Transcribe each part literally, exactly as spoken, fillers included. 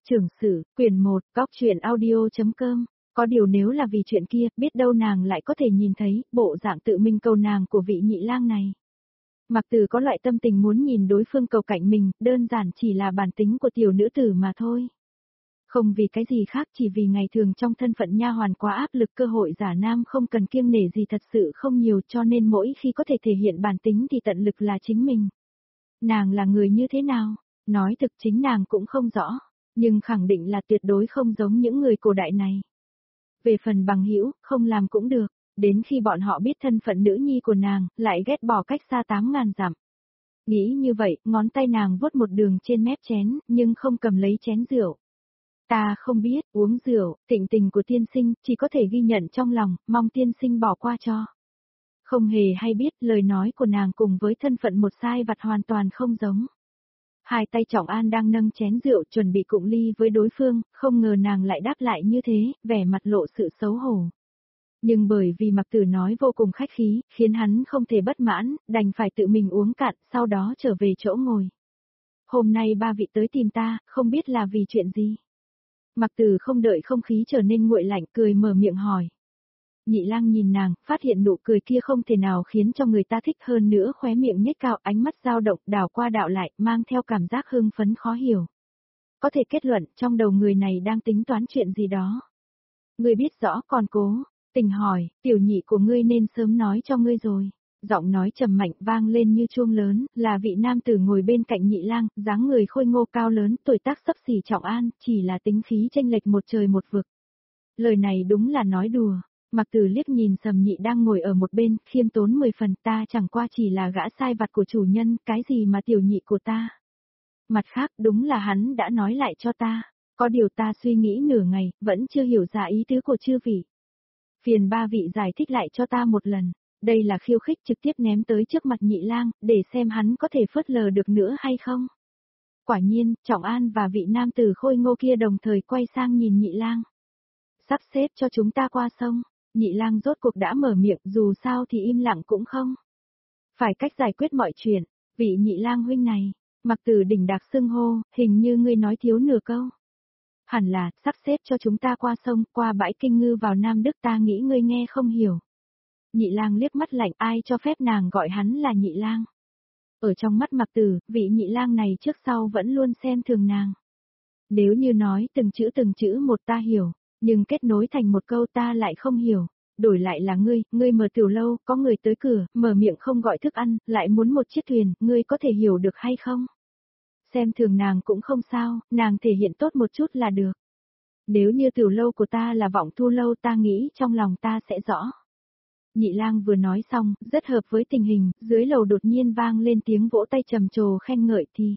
Trưởng sử, quyển một, góc truyện audio.com. Có điều nếu là vì chuyện kia, biết đâu nàng lại có thể nhìn thấy, bộ dạng tự mình cầu nàng của vị nhị lang này. Mặc Tử có loại tâm tình muốn nhìn đối phương cầu cạnh mình, đơn giản chỉ là bản tính của tiểu nữ tử mà thôi. Không vì cái gì khác, chỉ vì ngày thường trong thân phận nha hoàn quá áp lực, cơ hội giả nam không cần kiêng nể gì thật sự không nhiều, cho nên mỗi khi có thể thể hiện bản tính thì tận lực là chính mình. Nàng là người như thế nào? Nói thực chính nàng cũng không rõ, nhưng khẳng định là tuyệt đối không giống những người cổ đại này. Về phần bằng hữu, không làm cũng được, đến khi bọn họ biết thân phận nữ nhi của nàng, lại ghét bỏ cách xa tám ngàn dặm. Nghĩ như vậy, ngón tay nàng vuốt một đường trên mép chén, nhưng không cầm lấy chén rượu. Ta không biết, uống rượu, thịnh tình của tiên sinh, chỉ có thể ghi nhận trong lòng, mong tiên sinh bỏ qua cho. Không hề hay biết, lời nói của nàng cùng với thân phận một sai vặt hoàn toàn không giống. Hai tay Trọng An đang nâng chén rượu chuẩn bị cụng ly với đối phương, không ngờ nàng lại đáp lại như thế, vẻ mặt lộ sự xấu hổ. Nhưng bởi vì Mặc Tử nói vô cùng khách khí, khiến hắn không thể bất mãn, đành phải tự mình uống cạn, sau đó trở về chỗ ngồi. Hôm nay ba vị tới tìm ta, không biết là vì chuyện gì? Mặc Tử không đợi không khí trở nên nguội lạnh, cười mở miệng hỏi. Nhị lang nhìn nàng, phát hiện nụ cười kia không thể nào khiến cho người ta thích hơn nữa, khóe miệng nhếch cao, ánh mắt dao động, đảo qua đảo lại, mang theo cảm giác hưng phấn khó hiểu. Có thể kết luận, trong đầu người này đang tính toán chuyện gì đó. Ngươi biết rõ còn cố, tình hỏi, tiểu nhị của ngươi nên sớm nói cho ngươi rồi. Giọng nói trầm mạnh vang lên như chuông lớn, là vị nam tử ngồi bên cạnh nhị lang, dáng người khôi ngô cao lớn, tuổi tác xấp xỉ Trọng An, chỉ là tính khí chênh lệch một trời một vực. Lời này đúng là nói đùa. Mặc Tử liếc nhìn Sầm Nhị đang ngồi ở một bên, khiêm tốn mười phần, ta chẳng qua chỉ là gã sai vặt của chủ nhân, cái gì mà tiểu nhị của ta. Mặt khác, đúng là hắn đã nói lại cho ta, có điều ta suy nghĩ nửa ngày, vẫn chưa hiểu ra ý tứ của chư vị. Phiền ba vị giải thích lại cho ta một lần, đây là khiêu khích trực tiếp ném tới trước mặt Nhị lang, để xem hắn có thể phớt lờ được nữa hay không. Quả nhiên, Trọng An và vị nam tử khôi ngô kia đồng thời quay sang nhìn Nhị lang. Sắp xếp cho chúng ta qua sông. Nhị lang rốt cuộc đã mở miệng, dù sao thì im lặng cũng không. Phải cách giải quyết mọi chuyện, vị nhị lang huynh này, Mặc Tử đỉnh đạc xưng hô, hình như ngươi nói thiếu nửa câu. Hẳn là, sắp xếp cho chúng ta qua sông, qua bãi Kinh Ngư vào Nam Đức, ta nghĩ ngươi nghe không hiểu. Nhị lang liếc mắt lạnh, ai cho phép nàng gọi hắn là nhị lang. Ở trong mắt Mặc Tử, vị nhị lang này trước sau vẫn luôn xem thường nàng. Nếu như nói từng chữ từng chữ một ta hiểu, nhưng kết nối thành một câu ta lại không hiểu. Đổi lại là ngươi, ngươi mở tiểu lâu, có người tới cửa, mở miệng không gọi thức ăn, lại muốn một chiếc thuyền, ngươi có thể hiểu được hay không? Xem thường nàng cũng không sao, nàng thể hiện tốt một chút là được. Nếu như tiểu lâu của ta là Vọng Thu lâu, ta nghĩ trong lòng ta sẽ rõ. Nhị lang vừa nói xong, rất hợp với tình hình, dưới lầu đột nhiên vang lên tiếng vỗ tay trầm trồ khen ngợi thì.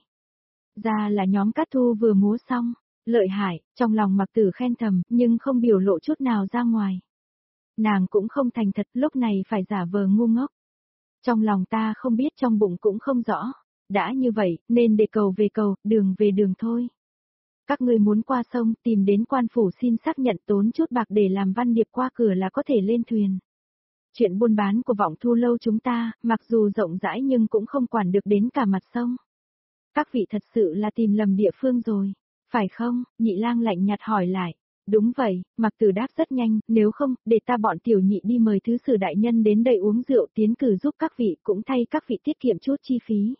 Ra là nhóm Cát Thu vừa múa xong, lợi hại, trong lòng Mặc Tử khen thầm, nhưng không biểu lộ chút nào ra ngoài. Nàng cũng không thành thật, lúc này phải giả vờ ngu ngốc. Trong lòng ta không biết, trong bụng cũng không rõ. Đã như vậy, nên để cầu về cầu, đường về đường thôi. Các ngươi muốn qua sông, tìm đến quan phủ xin xác nhận, tốn chút bạc để làm văn điệp qua cửa là có thể lên thuyền. Chuyện buôn bán của Vọng Thu lâu chúng ta, mặc dù rộng rãi nhưng cũng không quản được đến cả mặt sông. Các vị thật sự là tìm lầm địa phương rồi, phải không? Nhị lang lạnh nhạt hỏi lại. Đúng vậy, Mặc Tử đáp rất nhanh, nếu không, để ta bọn tiểu nhị đi mời thứ sử đại nhân đến đây uống rượu tiến cử giúp các vị, cũng thay các vị tiết kiệm chút chi phí.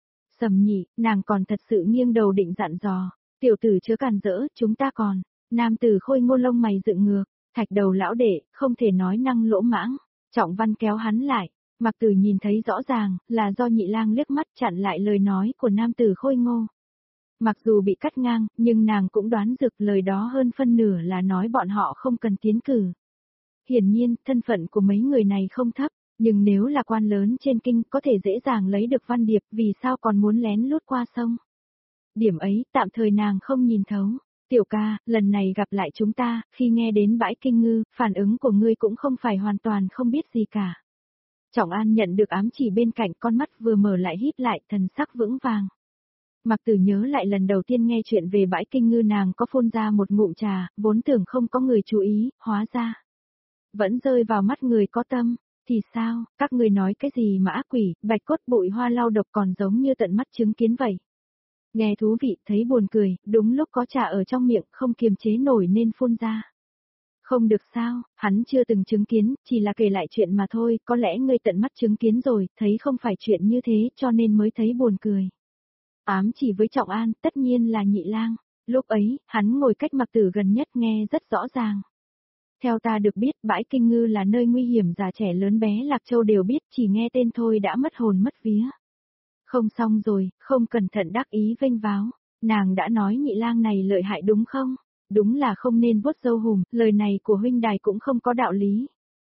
Sầm Nhị, nàng còn thật sự nghiêng đầu định dặn dò, tiểu tử chớ càn rỡ, chúng ta còn. Nam tử khôi ngô lông mày dựng ngược, thạch đầu lão đệ, không thể nói năng lỗ mãng. Trọng Văn kéo hắn lại, Mặc Tử nhìn thấy rõ ràng, là do nhị lang liếc mắt chặn lại lời nói của nam tử khôi ngô. Mặc dù bị cắt ngang, nhưng nàng cũng đoán được lời đó hơn phân nửa là nói bọn họ không cần tiến cử. Hiển nhiên, thân phận của mấy người này không thấp, nhưng nếu là quan lớn trên kinh có thể dễ dàng lấy được văn điệp, vì sao còn muốn lén lút qua sông. Điểm ấy, tạm thời nàng không nhìn thấu. Tiểu ca, lần này gặp lại chúng ta, khi nghe đến bãi Kinh Ngư, phản ứng của ngươi cũng không phải hoàn toàn không biết gì cả. Trọng An nhận được ám chỉ bên cạnh, con mắt vừa mở lại híp lại, thần sắc vững vàng. Mặc Tử nhớ lại lần đầu tiên nghe chuyện về bãi Kinh Ngư, nàng có phun ra một ngụm trà, vốn tưởng không có người chú ý, hóa ra vẫn rơi vào mắt người có tâm. Thì sao, các người nói cái gì mà ác quỷ, bạch cốt bụi hoa lau độc còn giống như tận mắt chứng kiến vậy. Nghe thú vị, thấy buồn cười, đúng lúc có trà ở trong miệng, không kiềm chế nổi nên phun ra. Không được sao, hắn chưa từng chứng kiến, chỉ là kể lại chuyện mà thôi, có lẽ ngươi tận mắt chứng kiến rồi, thấy không phải chuyện như thế cho nên mới thấy buồn cười. Ám chỉ với Trọng An, tất nhiên là Nhị Lang. Lúc ấy, hắn ngồi cách Mạc Tử gần nhất nghe rất rõ ràng. Theo ta được biết, bãi Kinh Ngư là nơi nguy hiểm, già trẻ lớn bé Lạc Châu đều biết, chỉ nghe tên thôi đã mất hồn mất vía. Không xong rồi, không cẩn thận đắc ý vênh váo. Nàng đã nói Nhị Lang này lợi hại đúng không? Đúng là không nên vuốt râu hùm, lời này của huynh đài cũng không có đạo lý.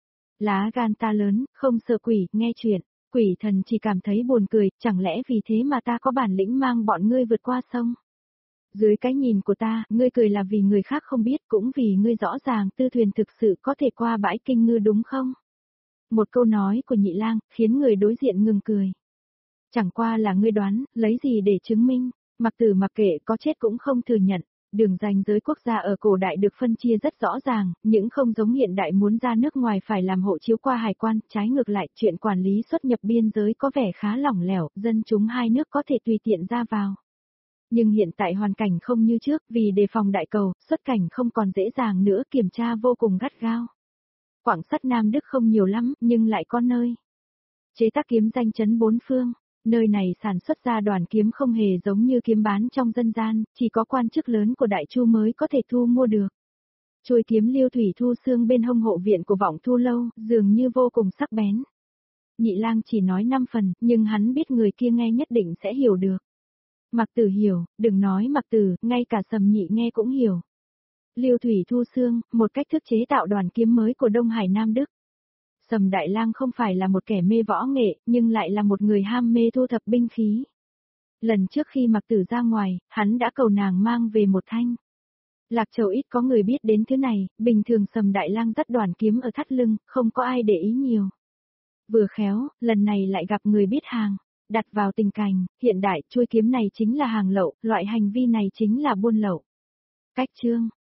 Lá gan ta lớn, không sợ quỷ, nghe chuyện, quỷ thần chỉ cảm thấy buồn cười, chẳng lẽ vì thế mà ta có bản lĩnh mang bọn ngươi vượt qua sông? Dưới cái nhìn của ta, ngươi cười là vì người khác không biết, cũng vì ngươi rõ ràng tư thuyền thực sự có thể qua bãi Kinh Ngư đúng không? Một câu nói của Nhị Lang, khiến người đối diện ngừng cười. Chẳng qua là ngươi đoán, lấy gì để chứng minh? Mặc Tử mặc kệ có chết cũng không thừa nhận. Đường ranh giới quốc gia ở cổ đại được phân chia rất rõ ràng, những không giống hiện đại muốn ra nước ngoài phải làm hộ chiếu qua hải quan, trái ngược lại, chuyện quản lý xuất nhập biên giới có vẻ khá lỏng lẻo, dân chúng hai nước có thể tùy tiện ra vào. Nhưng hiện tại hoàn cảnh không như trước, vì đề phòng đại cầu, xuất cảnh không còn dễ dàng nữa, kiểm tra vô cùng gắt gao. Quảng sắt Nam Đức không nhiều lắm, nhưng lại có nơi chế tác kiếm danh chấn bốn phương. Nơi này sản xuất ra đoàn kiếm không hề giống như kiếm bán trong dân gian, chỉ có quan chức lớn của Đại Chu mới có thể thu mua được. Chuôi kiếm Liêu Thủy Thu Xương bên hông hộ viện của Vọng Thu Lâu, dường như vô cùng sắc bén. Nhị Lang chỉ nói năm phần, nhưng hắn biết người kia nghe nhất định sẽ hiểu được. Mạc Tử hiểu, đừng nói Mạc Tử, ngay cả Sầm Nhị nghe cũng hiểu. Liêu Thủy Thu Xương, một cách thức chế tạo đoàn kiếm mới của Đông Hải Nam Đức. Sầm Đại Lang không phải là một kẻ mê võ nghệ, nhưng lại là một người ham mê thu thập binh khí. Lần trước khi Mạc Tử ra ngoài, hắn đã cầu nàng mang về một thanh. Lạc Châu ít có người biết đến thứ này, bình thường Sầm Đại Lang dắt đoàn kiếm ở thắt lưng, không có ai để ý nhiều. Vừa khéo, lần này lại gặp người biết hàng, đặt vào tình cảnh, hiện đại, chuôi kiếm này chính là hàng lậu, loại hành vi này chính là buôn lậu. Cách chương